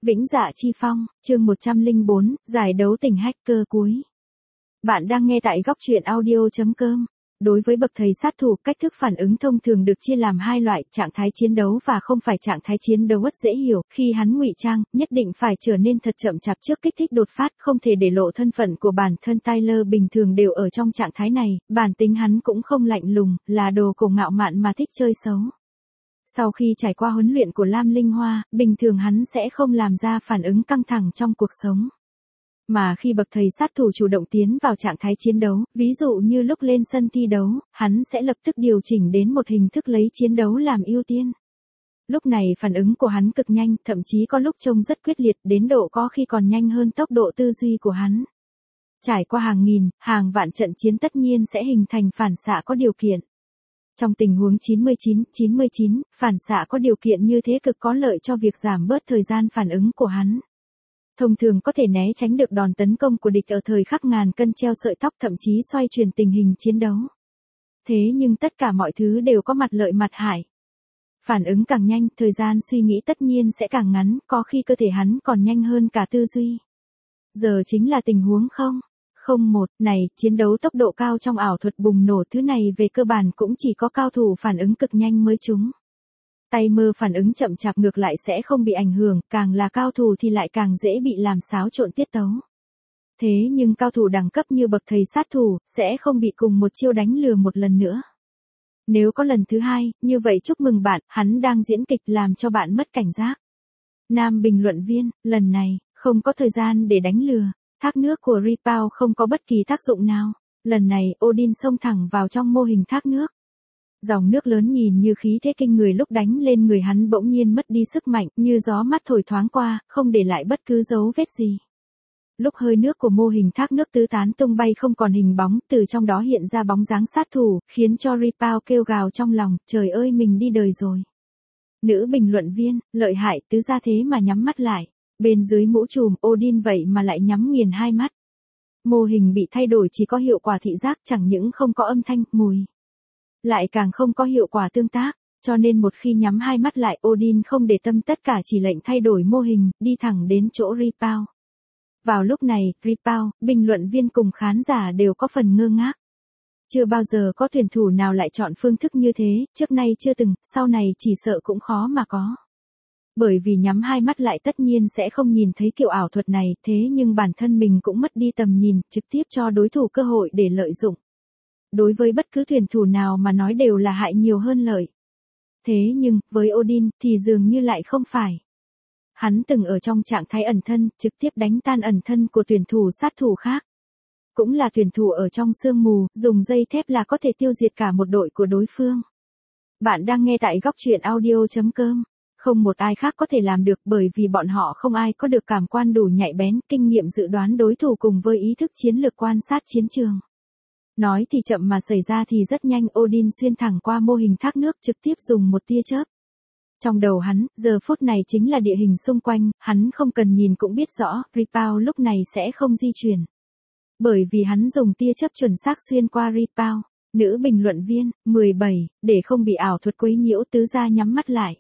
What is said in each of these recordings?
Vĩnh Dạ Chi Phong, chương 104, giải đấu tỉnh hacker cuối. Bạn đang nghe tại góc truyện audio.com. Đối với bậc thầy sát thủ, cách thức phản ứng thông thường được chia làm hai loại, trạng thái chiến đấu và không phải trạng thái chiến đấu. Rất dễ hiểu, khi hắn ngụy trang, nhất định phải trở nên thật chậm chạp trước kích thích đột phát, không thể để lộ thân phận của bản thân. Tyler bình thường đều ở trong trạng thái này, bản tính hắn cũng không lạnh lùng, là đồ cổ ngạo mạn mà thích chơi xấu. Sau khi trải qua huấn luyện của Lam Linh Hoa, bình thường hắn sẽ không làm ra phản ứng căng thẳng trong cuộc sống. Mà khi bậc thầy sát thủ chủ động tiến vào trạng thái chiến đấu, ví dụ như lúc lên sân thi đấu, hắn sẽ lập tức điều chỉnh đến một hình thức lấy chiến đấu làm ưu tiên. Lúc này phản ứng của hắn cực nhanh, thậm chí có lúc trông rất quyết liệt, đến độ có khi còn nhanh hơn tốc độ tư duy của hắn. Trải qua hàng nghìn, hàng vạn trận chiến tất nhiên sẽ hình thành phản xạ có điều kiện. Trong tình huống 99, phản xạ có điều kiện như thế cực có lợi cho việc giảm bớt thời gian phản ứng của hắn. Thông thường có thể né tránh được đòn tấn công của địch ở thời khắc ngàn cân treo sợi tóc, thậm chí xoay chuyển tình hình chiến đấu. Thế nhưng tất cả mọi thứ đều có mặt lợi mặt hại. Phản ứng càng nhanh, thời gian suy nghĩ tất nhiên sẽ càng ngắn, có khi cơ thể hắn còn nhanh hơn cả tư duy. Giờ chính là tình huống 01 này, chiến đấu tốc độ cao trong ảo thuật bùng nổ, thứ này về cơ bản cũng chỉ có cao thủ phản ứng cực nhanh mới trúng. Tay mơ phản ứng chậm chạp ngược lại sẽ không bị ảnh hưởng, càng là cao thủ thì lại càng dễ bị làm xáo trộn tiết tấu. Thế nhưng cao thủ đẳng cấp như bậc thầy sát thủ, sẽ không bị cùng một chiêu đánh lừa một lần nữa. Nếu có lần thứ hai, như vậy chúc mừng bạn, hắn đang diễn kịch làm cho bạn mất cảnh giác. Nam bình luận viên, lần này, không có thời gian để đánh lừa. Thác nước của Ripow không có bất kỳ tác dụng nào. Lần này, Odin xông thẳng vào trong mô hình thác nước. Dòng nước lớn nhìn như khí thế kinh người, lúc đánh lên người hắn bỗng nhiên mất đi sức mạnh, như gió mát thổi thoáng qua, không để lại bất cứ dấu vết gì. Lúc hơi nước của mô hình thác nước tứ tán tung bay không còn hình bóng, từ trong đó hiện ra bóng dáng sát thủ, khiến cho Ripow kêu gào trong lòng, trời ơi mình đi đời rồi. Nữ bình luận viên, lợi hại, tứ ra thế mà nhắm mắt lại. Bên dưới mũ trùm Odin vậy mà lại nhắm nghiền hai mắt. Mô hình bị thay đổi chỉ có hiệu quả thị giác, chẳng những không có âm thanh, mùi. Lại càng không có hiệu quả tương tác, cho nên một khi nhắm hai mắt lại, Odin không để tâm tất cả, chỉ lệnh thay đổi mô hình, đi thẳng đến chỗ Ripow. Vào lúc này, Ripow, bình luận viên cùng khán giả đều có phần ngơ ngác. Chưa bao giờ có tuyển thủ nào lại chọn phương thức như thế, trước nay chưa từng, sau này chỉ sợ cũng khó mà có. Bởi vì nhắm hai mắt lại tất nhiên sẽ không nhìn thấy kiểu ảo thuật này, thế nhưng bản thân mình cũng mất đi tầm nhìn, trực tiếp cho đối thủ cơ hội để lợi dụng. Đối với bất cứ tuyển thủ nào mà nói đều là hại nhiều hơn lợi. Thế nhưng, với Odin, thì dường như lại không phải. Hắn từng ở trong trạng thái ẩn thân, trực tiếp đánh tan ẩn thân của tuyển thủ sát thủ khác. Cũng là tuyển thủ ở trong sương mù, dùng dây thép là có thể tiêu diệt cả một đội của đối phương. Bạn đang nghe tại góc truyện audio.com. Không một ai khác có thể làm được, bởi vì bọn họ không ai có được cảm quan đủ nhạy bén, kinh nghiệm dự đoán đối thủ cùng với ý thức chiến lược quan sát chiến trường. Nói thì chậm mà xảy ra thì rất nhanh, Odin xuyên thẳng qua mô hình thác nước, trực tiếp dùng một tia chớp. Trong đầu hắn, giờ phút này chính là địa hình xung quanh, hắn không cần nhìn cũng biết rõ, Ripow lúc này sẽ không di chuyển. Bởi vì hắn dùng tia chớp chuẩn xác xuyên qua Ripow. Nữ bình luận viên, 17, để không bị ảo thuật quấy nhiễu, tứ gia nhắm mắt lại.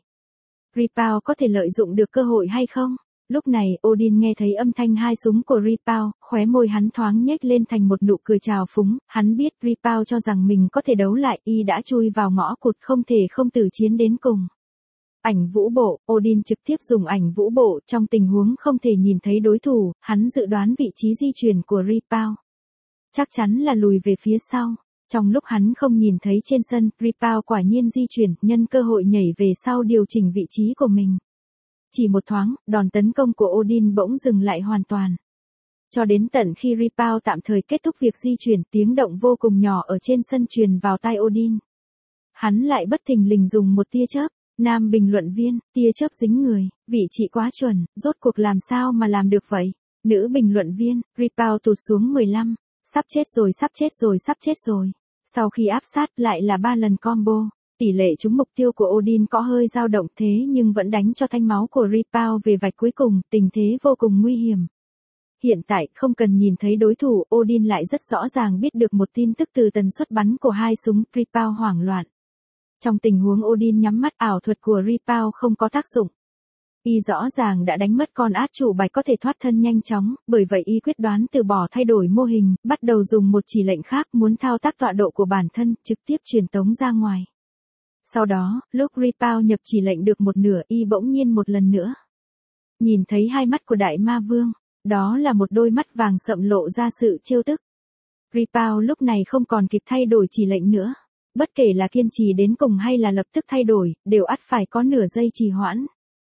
Ripow có thể lợi dụng được cơ hội hay không? Lúc này, Odin nghe thấy âm thanh hai súng của Ripow, khóe môi hắn thoáng nhếch lên thành một nụ cười trào phúng, hắn biết Ripow cho rằng mình có thể đấu lại, y đã chui vào ngõ cụt, không thể không tử chiến đến cùng. Ảnh vũ bộ, Odin trực tiếp dùng ảnh vũ bộ, trong tình huống không thể nhìn thấy đối thủ, hắn dự đoán vị trí di chuyển của Ripow. Chắc chắn là lùi về phía sau. Trong lúc hắn không nhìn thấy trên sân, Ripow quả nhiên di chuyển, nhân cơ hội nhảy về sau điều chỉnh vị trí của mình. Chỉ một thoáng, đòn tấn công của Odin bỗng dừng lại hoàn toàn. Cho đến tận khi Ripow tạm thời kết thúc việc di chuyển, tiếng động vô cùng nhỏ ở trên sân truyền vào tai Odin. Hắn lại bất thình lình dùng một tia chớp. Nam bình luận viên, tia chớp dính người, vị trí quá chuẩn, rốt cuộc làm sao mà làm được vậy? Nữ bình luận viên, Ripow tụt xuống 15. Sắp chết rồi, sắp chết rồi, sắp chết rồi. Sau khi áp sát lại là 3 lần combo, tỷ lệ trúng mục tiêu của Odin có hơi dao động, thế nhưng vẫn đánh cho thanh máu của Ripow về vạch cuối cùng, tình thế vô cùng nguy hiểm. Hiện tại, không cần nhìn thấy đối thủ, Odin lại rất rõ ràng biết được một tin tức từ tần suất bắn của hai súng, Ripow hoảng loạn. Trong tình huống Odin nhắm mắt, ảo thuật của Ripow không có tác dụng. Y rõ ràng đã đánh mất con át chủ bài có thể thoát thân nhanh chóng, bởi vậy Y quyết đoán từ bỏ thay đổi mô hình, bắt đầu dùng một chỉ lệnh khác muốn thao tác tọa độ của bản thân, trực tiếp truyền tống ra ngoài. Sau đó, lúc Ripao nhập chỉ lệnh được một nửa, Y bỗng nhiên một lần nữa nhìn thấy hai mắt của Đại Ma Vương, đó là một đôi mắt vàng sậm lộ ra sự trêu tức. Ripao lúc này không còn kịp thay đổi chỉ lệnh nữa. Bất kể là kiên trì đến cùng hay là lập tức thay đổi, đều ắt phải có nửa giây trì hoãn.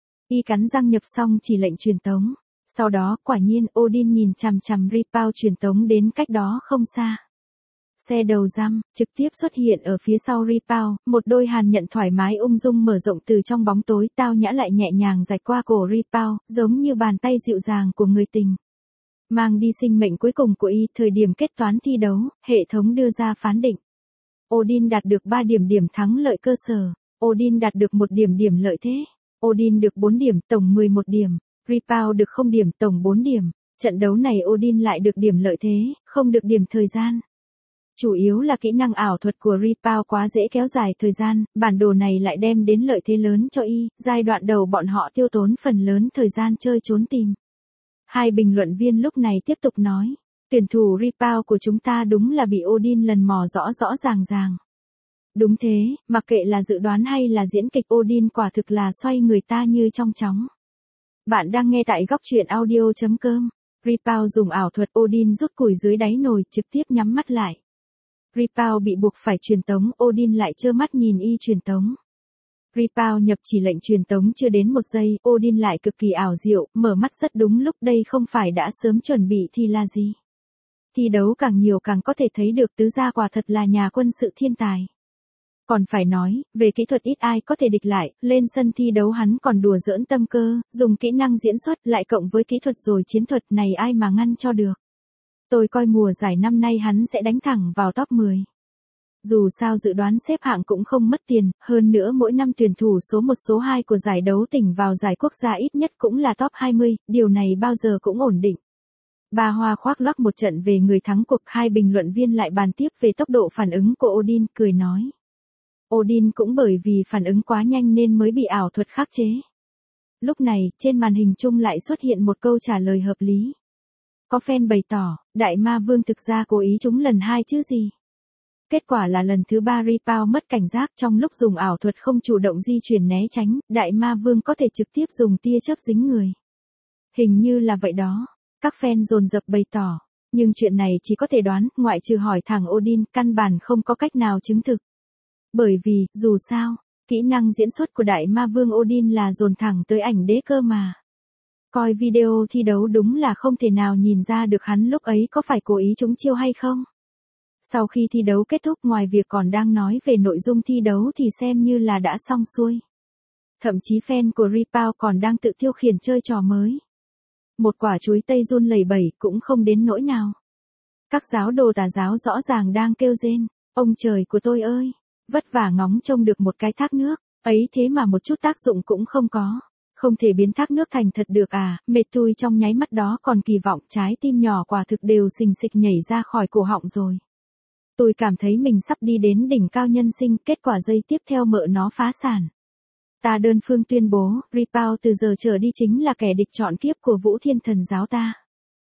Y cắn răng nhập xong chỉ lệnh truyền tống. Sau đó, quả nhiên, Odin nhìn chằm chằm Ripao truyền tống đến cách đó không xa. Xe đầu răm, trực tiếp xuất hiện ở phía sau Ripao, một đôi hàn nhận thoải mái ung dung mở rộng từ trong bóng tối, tao nhã lại nhẹ nhàng rạch qua cổ Ripao, giống như bàn tay dịu dàng của người tình. Mang đi sinh mệnh cuối cùng của Y, thời điểm kết toán thi đấu, hệ thống đưa ra phán định. Odin đạt được 3 điểm thắng lợi cơ sở, Odin đạt được 1 điểm lợi thế, Odin được 4 điểm, tổng 11 điểm, Ripao được 0 điểm, tổng 4 điểm. Trận đấu này Odin lại được điểm lợi thế, không được điểm thời gian. Chủ yếu là kỹ năng ảo thuật của Ripao quá dễ kéo dài thời gian, bản đồ này lại đem đến lợi thế lớn cho Y, giai đoạn đầu bọn họ tiêu tốn phần lớn thời gian chơi trốn tìm. Hai bình luận viên lúc này tiếp tục nói, tuyển thủ Ripao của chúng ta đúng là bị Odin lần mò rõ ràng. Đúng thế, mặc kệ là dự đoán hay là diễn kịch, Odin quả thực là xoay người ta như trong chóng. Bạn đang nghe tại góc truyện audio.com. Ripao dùng ảo thuật, Odin rút củi dưới đáy nồi, trực tiếp nhắm mắt lại. Ripao bị buộc phải truyền tống, Odin lại trơ mắt nhìn Y truyền tống. Ripao nhập chỉ lệnh truyền tống chưa đến 1 giây, Odin lại cực kỳ ảo diệu, mở mắt rất đúng lúc, đây không phải đã sớm chuẩn bị thì là gì. Thi đấu càng nhiều càng có thể thấy được tứ gia quả thật là nhà quân sự thiên tài. Còn phải nói, về kỹ thuật ít ai có thể địch lại, lên sân thi đấu hắn còn đùa giỡn tâm cơ, dùng kỹ năng diễn xuất lại cộng với kỹ thuật rồi chiến thuật này ai mà ngăn cho được. Tôi coi mùa giải năm nay hắn sẽ đánh thẳng vào top 10. Dù sao dự đoán xếp hạng cũng không mất tiền, hơn nữa mỗi năm tuyển thủ số 1 số 2 của giải đấu tỉnh vào giải quốc gia ít nhất cũng là top 20, điều này bao giờ cũng ổn định. Ba Hoa khoác lác một trận về người thắng cuộc, hai bình luận viên lại bàn tiếp về tốc độ phản ứng của Odin, cười nói. Odin cũng bởi vì phản ứng quá nhanh nên mới bị ảo thuật khắc chế. Lúc này, trên màn hình chung lại xuất hiện một câu trả lời hợp lý. Có fan bày tỏ, Đại Ma Vương thực ra cố ý trúng lần 2 chứ gì. Kết quả là lần thứ 3 Ripao mất cảnh giác, trong lúc dùng ảo thuật không chủ động di chuyển né tránh, Đại Ma Vương có thể trực tiếp dùng tia chớp dính người. Hình như là vậy đó. Các fan dồn dập bày tỏ. Nhưng chuyện này chỉ có thể đoán, ngoại trừ hỏi thẳng Odin, căn bản không có cách nào chứng thực. Bởi vì, dù sao, kỹ năng diễn xuất của Đại Ma Vương Odin là dồn thẳng tới ảnh đế cơ mà. Coi video thi đấu đúng là không thể nào nhìn ra được hắn lúc ấy có phải cố ý trúng chiêu hay không. Sau khi thi đấu kết thúc, ngoài việc còn đang nói về nội dung thi đấu thì xem như là đã xong xuôi. Thậm chí fan của Ripao còn đang tự tiêu khiển chơi trò mới. Một quả chuối tây run lẩy bẩy cũng không đến nỗi nào. Các giáo đồ tà giáo rõ ràng đang kêu rên, ông trời của tôi ơi, vất vả ngóng trông được một cái thác nước, ấy thế mà một chút tác dụng cũng không có. Không thể biến thác nước thành thật được à, mệt tui trong nháy mắt đó còn kỳ vọng, trái tim nhỏ quả thực đều xình xịch nhảy ra khỏi cổ họng rồi. Tôi cảm thấy mình sắp đi đến đỉnh cao nhân sinh, kết quả giây tiếp theo mợ nó phá sản. Ta đơn phương tuyên bố, Ripao từ giờ trở đi chính là kẻ địch trọn kiếp của Vũ Thiên Thần giáo ta.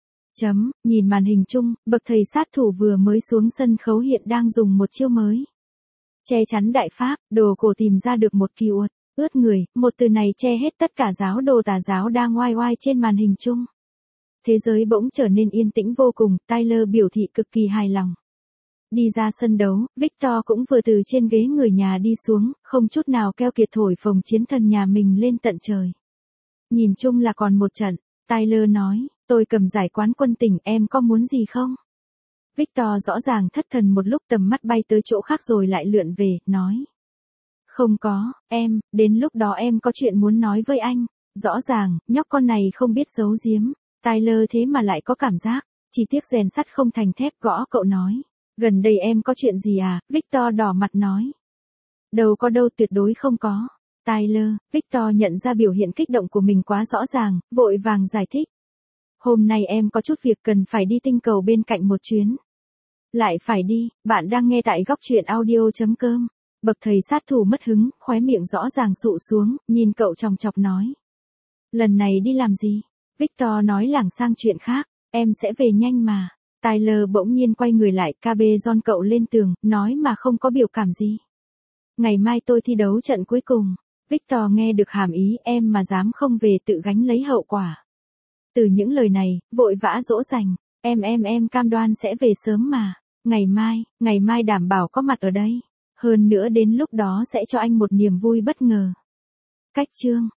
Nhìn màn hình chung, bậc thầy sát thủ vừa mới xuống sân khấu hiện đang dùng một chiêu mới. Che chắn đại pháp, đồ cổ tìm ra được một keyword, ướt người, một từ này che hết tất cả giáo đồ tà giáo đang oai oai trên màn hình chung. Thế giới bỗng trở nên yên tĩnh vô cùng, Tyler biểu thị cực kỳ hài lòng. Đi ra sân đấu, Victor cũng vừa từ trên ghế người nhà đi xuống, không chút nào keo kiệt thổi phồng chiến thần nhà mình lên tận trời. Nhìn chung là còn một trận, Tyler nói, tôi cầm giải quán quân tỉnh, em có muốn gì không? Victor rõ ràng thất thần một lúc, tầm mắt bay tới chỗ khác rồi lại lượn về, nói. Không có, em, đến lúc đó em có chuyện muốn nói với anh. Rõ ràng, nhóc con này không biết giấu giếm. Tyler thế mà lại có cảm giác, chỉ tiếc rèn sắt không thành thép, gõ cậu nói. Gần đây em có chuyện gì à? Victor đỏ mặt nói. Đâu có đâu, tuyệt đối không có. Tyler, Victor nhận ra biểu hiện kích động của mình quá rõ ràng, vội vàng giải thích. Hôm nay em có chút việc cần phải đi tinh cầu bên cạnh một chuyến. Lại phải đi, bạn đang nghe tại góc truyện audio.com. Bậc thầy sát thủ mất hứng, khóe miệng rõ ràng sụ xuống, nhìn cậu chòng chọc nói. Lần này đi làm gì? Victor nói lảng sang chuyện khác, em sẽ về nhanh mà. Tyler bỗng nhiên quay người lại, KB John cậu lên tường, nói mà không có biểu cảm gì. Ngày mai tôi thi đấu trận cuối cùng. Victor nghe được hàm ý, em mà dám không về tự gánh lấy hậu quả. Từ những lời này, vội vã dỗ dành, em cam đoan sẽ về sớm mà. Ngày mai đảm bảo có mặt ở đây. Hơn nữa đến lúc đó sẽ cho anh một niềm vui bất ngờ. Cách chương